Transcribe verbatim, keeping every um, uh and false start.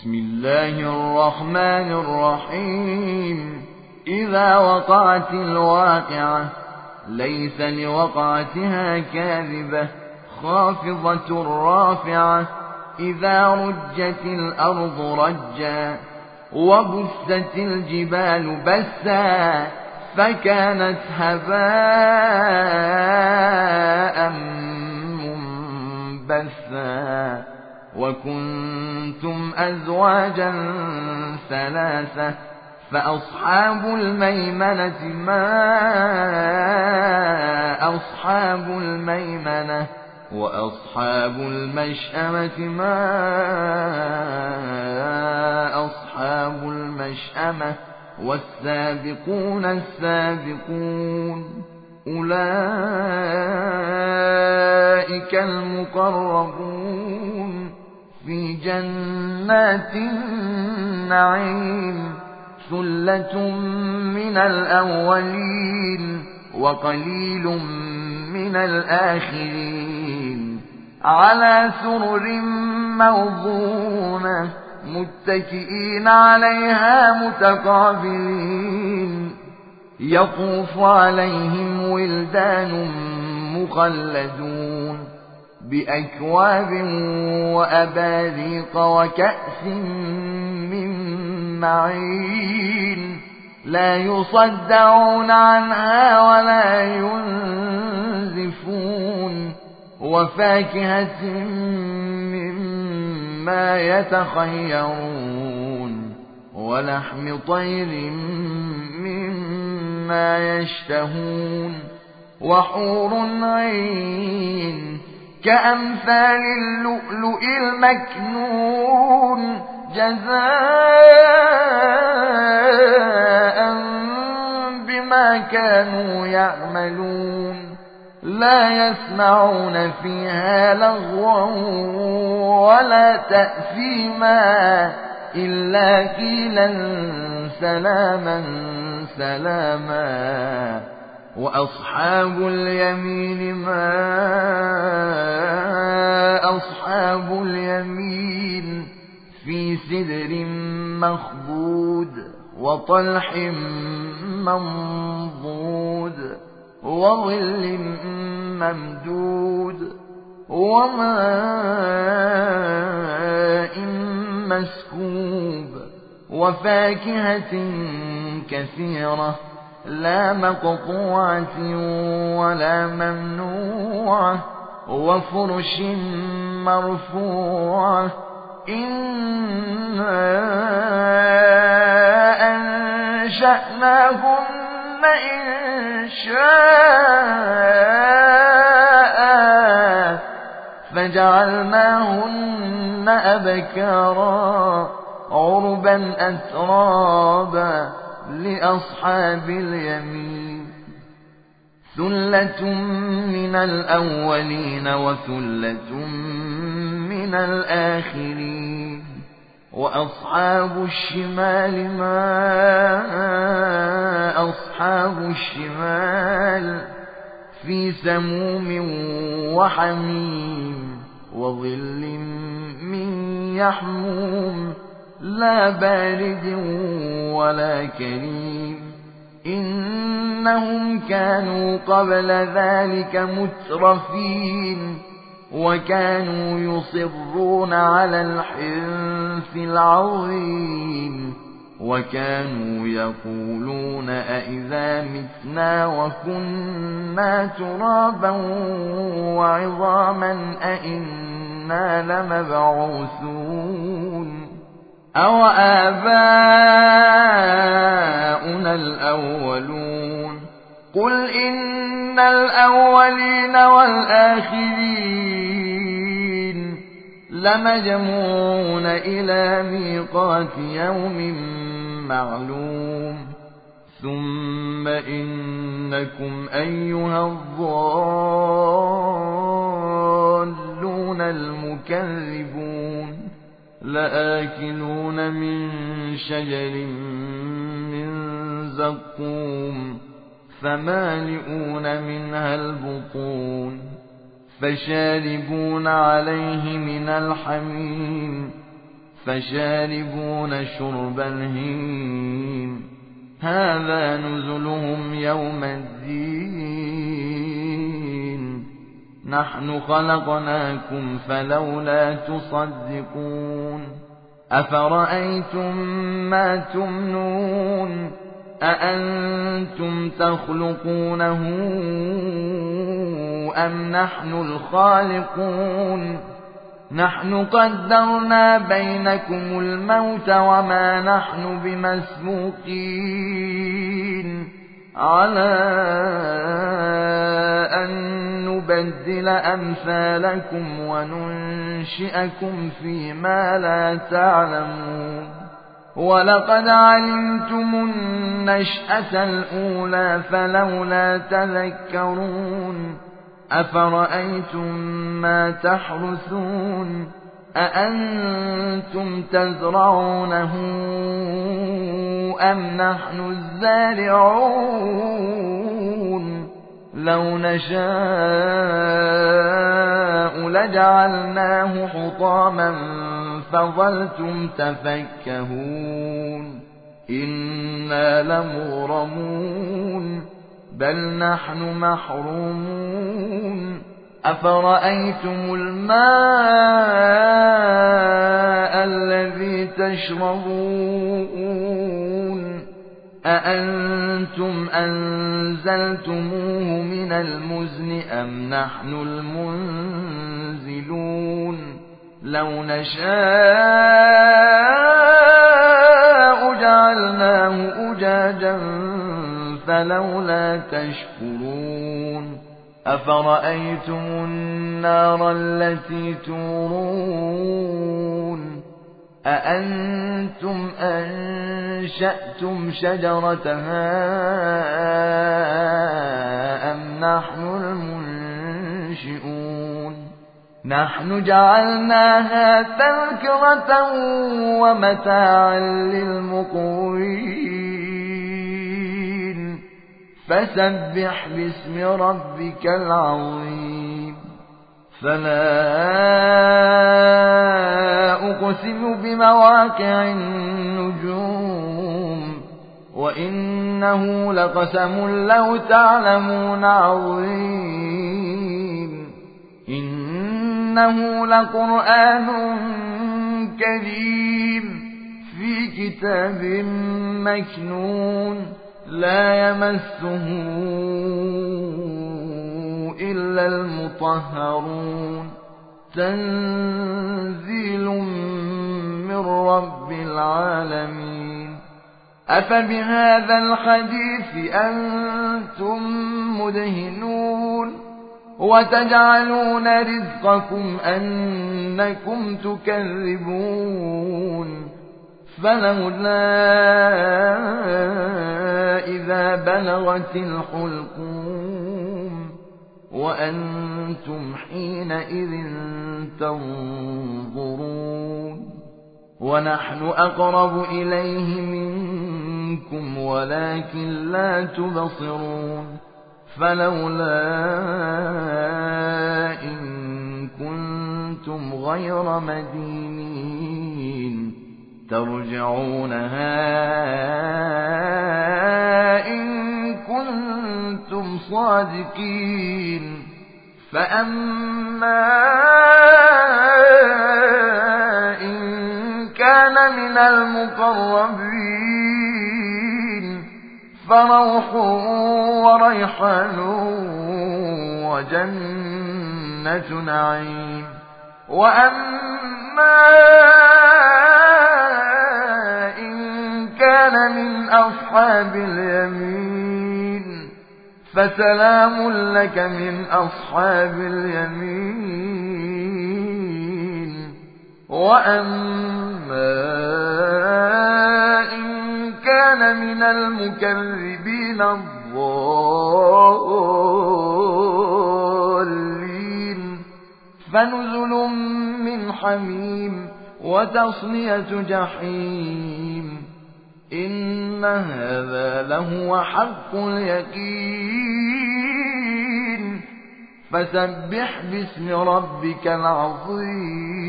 بسم الله الرحمن الرحيم. إذا وقعت الواقعة ليس لوقعتها كاذبة خافضة رافعة. إذا رجت الأرض رجا وبست الجبال بسا فكانت هباء منبثا. وكنتم أزواجا ثلاثة فأصحاب الميمنة ما أصحاب الميمنة وأصحاب المشأمة ما أصحاب المشأمة والسابقون السابقون أولئك المقربون في جنات النعيم. ثلة من الأولين وقليل من الآخرين. على سرر موضونة متكئين عليها متقابلين. يطوف عليهم ولدان مخلدون بأكواب وأباريق وكأس من معين. لا يصدعون عنها ولا ينزفون. وفاكهة مما يتخيرون ولحم طير مما يشتهون. وحور عين كأمثال اللؤلؤ المكنون جزاء بما كانوا يعملون. لا يسمعون فيها لغوا ولا تأثيما إلا قيلا سلاما سلاما. وأصحاب اليمين ما أصحاب اليمين في سدر مخضود وطلح منضود وظل ممدود وماء مسكوب وفاكهة كثيرة لا مقطوعة ولا ممنوعة وفرش مرفوعة. إنا أنشأناهن إنشاء فجعلناهن أبكارا عربا أترابا لأصحاب اليمين. ثلة من الأولين وثلة من الآخرين. وأصحاب الشمال ما أصحاب الشمال في سموم وحميم وظل من يحموم لا بارد ولا كريم. إنهم كانوا قبل ذلك مترفين وكانوا يصرون على الحنث العظيم. وكانوا يقولون أئذا متنا وكنا ترابا وعظاما أئنا لمبعوثون أو آباؤنا الأولون. قل إن الأولين والآخرين لمجموعون إلى ميقات يوم معلوم. ثم إنكم أيها الضالون المكذبون لآكلون من شجر من زقوم فمالئون منها البطون فشاربون عليه من الحميم فشاربون شرب الهيم هذا نزلهم يوم الدين نحن خلقناكم فلولا تصدقون أفرأيتم ما تمنون أأنتم تخلقونه أم نحن الخالقون نحن قدرنا بينكم الموت وما نحن بمسبوقين على أن نبدل أمثالكم وننشئكم فيما لا تعلمون ولقد علمتم النشأة الأولى فلولا تذكرون أفرأيتم ما تحرثون أأنتم تزرعونه أم نحن الزارعون لو نشاء لجعلناه حطاما فظلتم تفكهون إنا لمغرمون بل نحن محرومون أفرأيتم الماء الذي تشربون أأنتم أنزلتموه من المزن أم نحن المنزلون لو نشاء جعلناه أجاجا فلولا تشكرون أفرأيتم النار التي تورون أأنتم أنشأتم شجرتها أم نحن المنشئون نحن جعلناها تذكرة ومتاعا للمقوين فسبح باسم ربك العظيم فلا أقسم بمواقع النجوم وإنه لقسم لو تعلمون عظيم إنه لقرآن كريم في كتاب مكنون لا يمسه إلا المطهرون تنزيل من رب العالمين أفبهذا الحديث أنتم مدهنون وتجعلون رزقكم أنكم تكذبون فلولا إذا بلغت الحلقوم وأنتم حينئذ تنظرون ونحن أقرب إليه منكم ولكن لا تبصرون فلولا إن كنتم غير مدينين ترجعونها إن كنتم صادقين فأما إن كان من المقربين فروح وريحان وجنة نعيم وأما إن كان من أصحاب اليمين فسلام لك من أصحاب اليمين وأما إن كان من المكذبين الضالين فنزل من حميم وتصلية جحيم إن هذا لهو حق اليقين فسبح باسم ربك العظيم